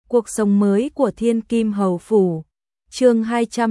Cuộc sống mới của Thiên Kim Hầu Phủ. Chương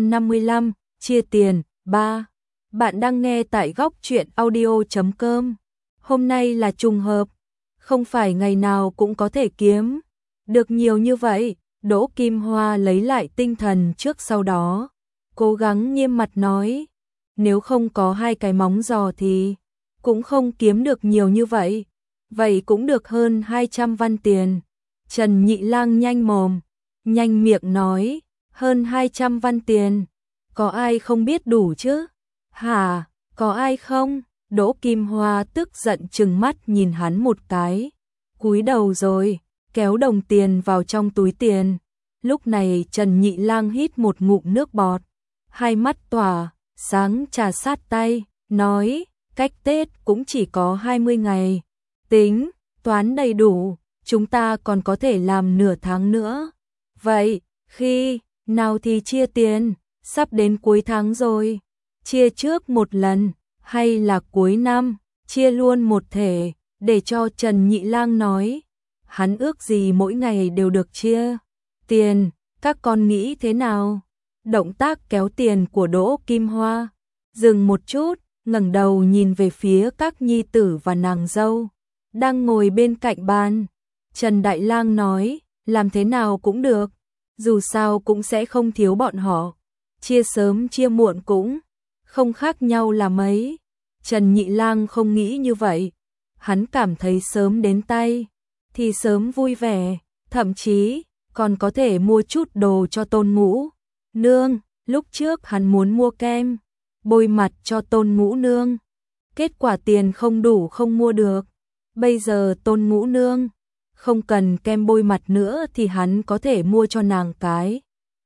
255, chia tiền, 3. Bạn đang nghe tại góc truyện audio.com. Hôm nay là trùng hợp, không phải ngày nào cũng có thể kiếm được nhiều như vậy. Đỗ Kim Hoa lấy lại tinh thần trước sau đó, cố gắng nghiêm mặt nói, nếu không có 2 cái móng giò thì cũng không kiếm được nhiều như vậy. Vậy cũng được hơn 200 văn tiền. Trần Nhị Lang nhanh mồm, nhanh miệng nói, hơn 200 văn tiền, có ai không biết đủ chứ? Hả, có ai không? Đỗ Kim Hoa tức giận trừng mắt nhìn hắn một cái, cúi đầu rồi, kéo đồng tiền vào trong túi tiền. Lúc này Trần Nhị Lang hít một ngụm nước bọt, hai mắt tỏa sáng trà sát tay, nói, cách Tết cũng chỉ có 20 ngày, tính, toán đầy đủ, chúng ta còn có thể làm nửa tháng nữa. Vậy, khi nào thì chia tiền? Sắp đến cuối tháng rồi, chia trước một lần, hay là cuối năm, chia luôn một thể, để cho Trần Nhị Lang nói. Hắn ước gì mỗi ngày đều được chia tiền, các con nghĩ thế nào? Động tác kéo tiền của Đỗ Kim Hoa dừng một chút, ngẩng đầu nhìn về phía các nhi tử và nàng dâu đang ngồi bên cạnh bàn. Trần Đại Lang nói, làm thế nào cũng được, dù sao cũng sẽ không thiếu bọn họ, chia sớm chia muộn cũng không khác nhau là mấy. Trần Nhị Lang không nghĩ như vậy, hắn cảm thấy sớm đến tay thì sớm vui vẻ, thậm chí còn có thể mua chút đồ cho Tôn Ngũ Nương. Lúc trước hắn muốn mua kem bôi mặt cho Tôn Ngũ Nương, kết quả tiền không đủ không mua được. Bây giờ Tôn Ngũ Nương không cần kem bôi mặt nữa thì hắn có thể mua cho nàng cái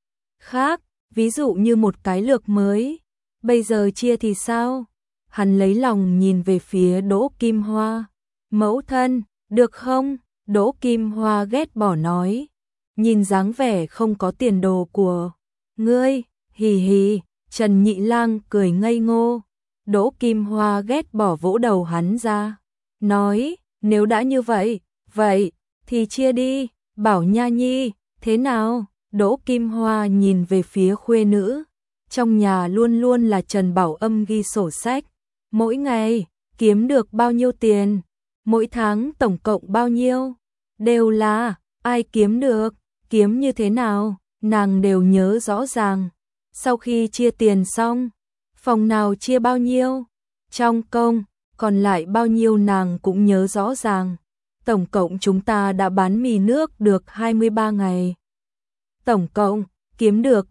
khác, ví dụ như một cái lược mới. Bây giờ chia thì sao? Hắn lấy lòng nhìn về phía Đỗ Kim Hoa. Mẫu thân, được không? Đỗ Kim Hoa ghét bỏ nói, nhìn dáng vẻ không có tiền đồ của ngươi, hì hì. Trần Nhị Lang cười ngây ngô. Đỗ Kim Hoa ghét bỏ vỗ đầu hắn ra, nói, nếu đã như vậy, vậy thì chia đi. Bảo Nha Nhi, thế nào? Đỗ Kim Hoa nhìn về phía khuê nữ. Trong nhà luôn luôn là Trần Bảo Âm ghi sổ sách, mỗi ngày kiếm được bao nhiêu tiền, mỗi tháng tổng cộng bao nhiêu, đều là ai kiếm được, kiếm như thế nào, nàng đều nhớ rõ ràng. Sau khi chia tiền xong, phòng nào chia bao nhiêu, trong công còn lại bao nhiêu nàng cũng nhớ rõ ràng. Tổng cộng chúng ta đã bán mì nước được 23 ngày. Tổng cộng kiếm được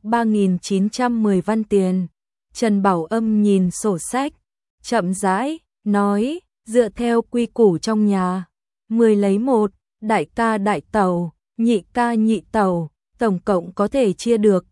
3.910 văn tiền. Trần Bảo Âm nhìn sổ sách, chậm rãi nói, dựa theo quy củ trong nhà, 10 lấy 1, đại ca đại tẩu, nhị ca nhị tẩu, tổng cộng có thể chia được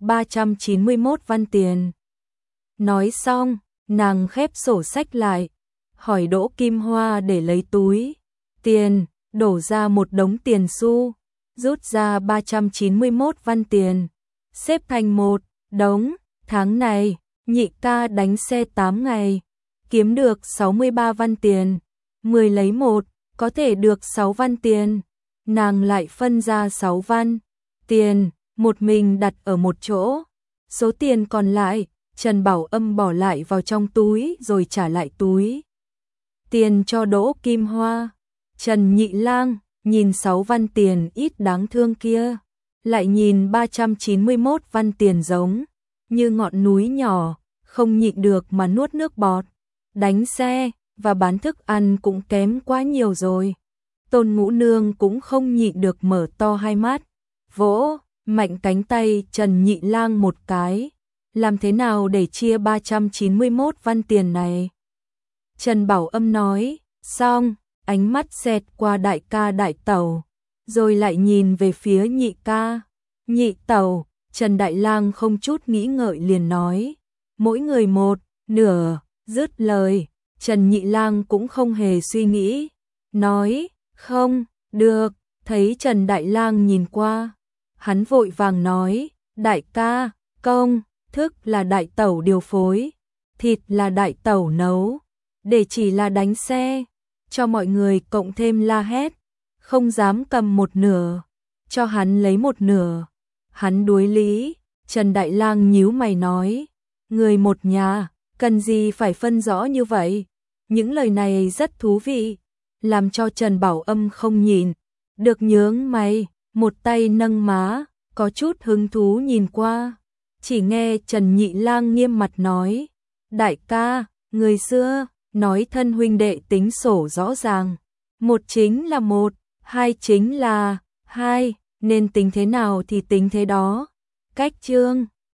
391 văn tiền. Nói xong, nàng khép sổ sách lại, hỏi Đỗ Kim Hoa để lấy túi tiền, đổ ra một đống tiền xu, rút ra 391 văn tiền, xếp thành một đống. Tháng này, nhị ca đánh xe 8 ngày, kiếm được 63 văn tiền, 10 lấy 1, có thể được 6 văn tiền. Nàng lại phân ra 6 văn tiền, một mình đặt ở một chỗ. Số tiền còn lại, Trần Bảo Âm bỏ lại vào trong túi rồi trả lại túi tiền cho Đỗ Kim Hoa. Trần Nhị Lang nhìn 6 văn tiền ít đáng thương kia, lại nhìn 391 văn tiền giống như ngọn núi nhỏ, không nhịn được mà nuốt nước bọt. Đánh xe và bán thức ăn cũng kém quá nhiều rồi. Tôn Ngũ Nương cũng không nhịn được mở to hai mắt, vỗ mạnh cánh tay Trần Nhị Lang một cái. Làm thế nào để chia 391 văn tiền này? Trần Bảo Âm nói, xong, ánh mắt xẹt qua đại ca đại tẩu, rồi lại nhìn về phía nhị ca, nhị tẩu. Trần Đại Lang không chút nghĩ ngợi liền nói, mỗi người một nửa. Dứt lời, Trần Nhị Lang cũng không hề suy nghĩ, nói, không, được. Thấy Trần Đại Lang nhìn qua, hắn vội vàng nói, đại ca, công thức là đại tẩu điều phối, thịt là đại tẩu nấu, để chỉ là đánh xe, cho mọi người cộng thêm la hét, không dám cầm một nửa. cho hắn lấy một nửa. Hắn đuối lý, Trần Đại Lang nhíu mày nói, người một nhà, cần gì phải phân rõ như vậy? Những lời này rất thú vị, làm cho Trần Bảo Âm không nhìn được nhướng mày, một tay nâng má, có chút hứng thú nhìn qua. Chỉ nghe Trần Nhị Lang nghiêm mặt nói, đại ca, người xưa, nói thân huynh đệ tính sổ rõ ràng. Một chính là một, hai chính là hai, nên tính thế nào thì tính thế đó. Cách chương